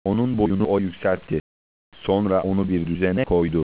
Onun boyunu o yükseltti. Sonra onu bir düzene koydu.